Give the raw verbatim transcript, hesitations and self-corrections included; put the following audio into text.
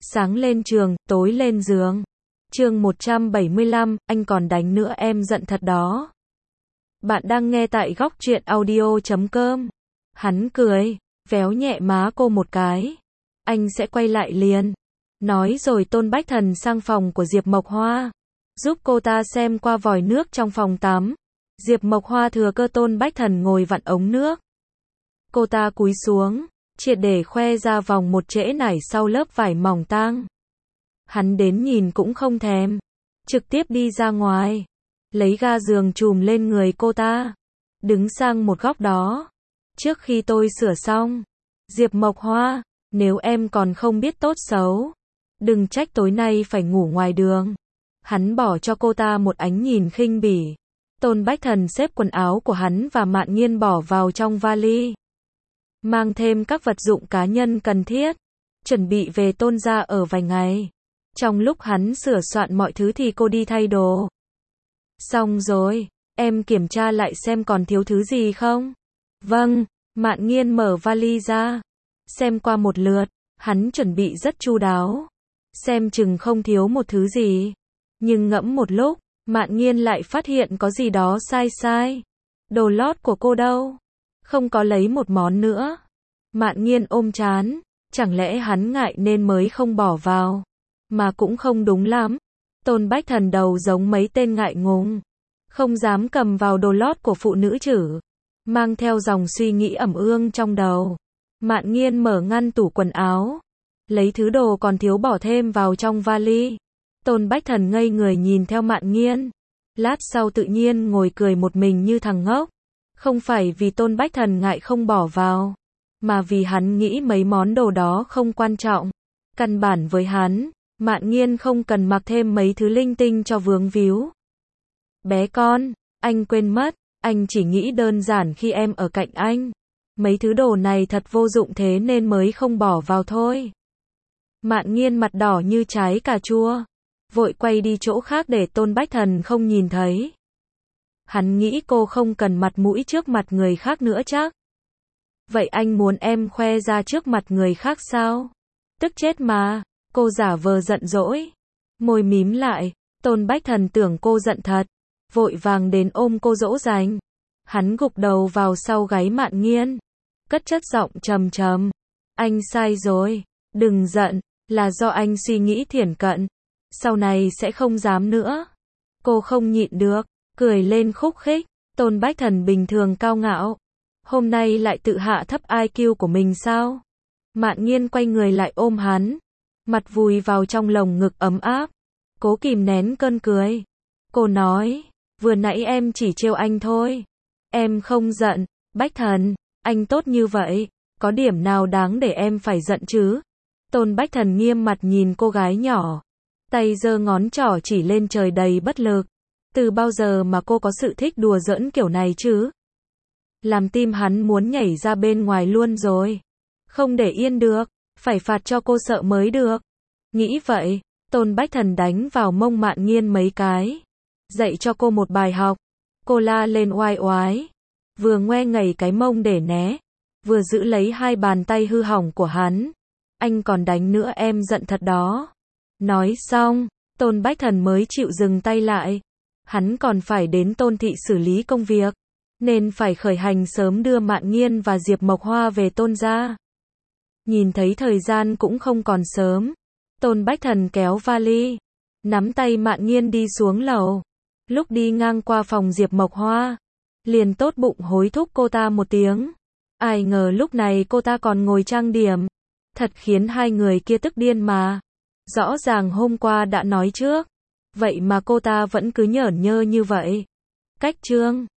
Sáng lên trường, tối lên giường. Chương một trăm bảy mươi lăm, anh còn đánh nữa em giận thật đó. Bạn đang nghe tại góc truyện audio chấm com. Hắn cười, véo nhẹ má cô một cái. Anh sẽ quay lại liền. Nói rồi Tôn Bách Thần sang phòng của Diệp Mộc Hoa, giúp cô ta xem qua vòi nước trong phòng tắm. Diệp Mộc Hoa thừa cơ Tôn Bách Thần ngồi vặn ống nước. Cô ta cúi xuống, triệt để khoe ra vòng một trễ nải sau lớp vải mỏng tang. Hắn đến nhìn cũng không thèm, trực tiếp đi ra ngoài, lấy ga giường trùm lên người cô ta, đứng sang một góc đó. Trước khi tôi sửa xong, Diệp Mộc Hoa, nếu em còn không biết tốt xấu, đừng trách tối nay phải ngủ ngoài đường. Hắn bỏ cho cô ta một ánh nhìn khinh bỉ. Tôn Bách Thần xếp quần áo của hắn và Mạn Nghiên bỏ vào trong vali, mang thêm các vật dụng cá nhân cần thiết, chuẩn bị về Tôn gia ở vài ngày. Trong lúc hắn sửa soạn mọi thứ thì cô đi thay đồ. Xong rồi, em kiểm tra lại xem còn thiếu thứ gì không? Vâng, Mạn Nghiên mở vali ra, xem qua một lượt, hắn chuẩn bị rất chu đáo, xem chừng không thiếu một thứ gì. Nhưng ngẫm một lúc, Mạn Nghiên lại phát hiện có gì đó sai sai. Đồ lót của cô đâu? Không có lấy một món nữa. Mạn Nghiên ôm trán, chẳng lẽ hắn ngại nên mới không bỏ vào? Mà cũng không đúng lắm. Tôn Bách Thần đầu giống mấy tên ngại ngùng, không dám cầm vào đồ lót của phụ nữ chứ. Mang theo dòng suy nghĩ ẩm ương trong đầu, Mạn Nghiên mở ngăn tủ quần áo, lấy thứ đồ còn thiếu bỏ thêm vào trong vali. Tôn Bách Thần ngây người nhìn theo Mạn Nghiên, lát sau tự nhiên ngồi cười một mình như thằng ngốc. Không phải vì Tôn Bách Thần ngại không bỏ vào, mà vì hắn nghĩ mấy món đồ đó không quan trọng. Căn bản với hắn, Mạn Nghiên không cần mặc thêm mấy thứ linh tinh cho vướng víu. Bé con, anh quên mất, anh chỉ nghĩ đơn giản khi em ở cạnh anh. Mấy thứ đồ này thật vô dụng thế nên mới không bỏ vào thôi. Mạn Nghiên mặt đỏ như trái cà chua, vội quay đi chỗ khác để Tôn Bách Thần không nhìn thấy. Hắn nghĩ cô không cần mặt mũi trước mặt người khác nữa chắc. Vậy anh muốn em khoe ra trước mặt người khác sao? Tức chết mà. Cô giả vờ giận dỗi, môi mím lại. Tôn Bách Thần tưởng cô giận thật, vội vàng đến ôm cô dỗ dành. Hắn gục đầu vào sau gáy Mạn Nghiên, cất chất giọng trầm trầm. Anh sai rồi, đừng giận, là do anh suy nghĩ thiển cận, sau này sẽ không dám nữa. Cô không nhịn được, cười lên khúc khích. Tôn Bách Thần bình thường cao ngạo, hôm nay lại tự hạ thấp i kiu của mình sao? Mạn Nghiên quay người lại ôm hắn, mặt vùi vào trong lồng ngực ấm áp, cố kìm nén cơn cười. Cô nói, vừa nãy em chỉ trêu anh thôi, em không giận. Bách Thần, anh tốt như vậy, có điểm nào đáng để em phải giận chứ? Tôn Bách Thần nghiêm mặt nhìn cô gái nhỏ, tay giơ ngón trỏ chỉ lên trời đầy bất lực. Từ bao giờ mà cô có sự thích đùa giỡn kiểu này chứ? Làm tim hắn muốn nhảy ra bên ngoài luôn rồi. Không để yên được, phải phạt cho cô sợ mới được. Nghĩ vậy, Tôn Bách Thần đánh vào mông Mạn Nghiên mấy cái, dạy cho cô một bài học. Cô la lên oai oái, vừa ngoe ngẩy cái mông để né, vừa giữ lấy hai bàn tay hư hỏng của hắn. Anh còn đánh nữa em giận thật đó. Nói xong, Tôn Bách Thần mới chịu dừng tay lại. Hắn còn phải đến Tôn thị xử lý công việc, nên phải khởi hành sớm đưa Mạn Nghiên và Diệp Mộc Hoa về Tôn gia. Nhìn thấy thời gian cũng không còn sớm, Tôn Bách Thần kéo vali, nắm tay Mạn Nghiên đi xuống lầu. Lúc đi ngang qua phòng Diệp Mộc Hoa, liền tốt bụng hối thúc cô ta một tiếng. Ai ngờ lúc này cô ta còn ngồi trang điểm, thật khiến hai người kia tức điên mà. Rõ ràng hôm qua đã nói trước, vậy mà cô ta vẫn cứ nhởn nhơ như vậy. Cách chương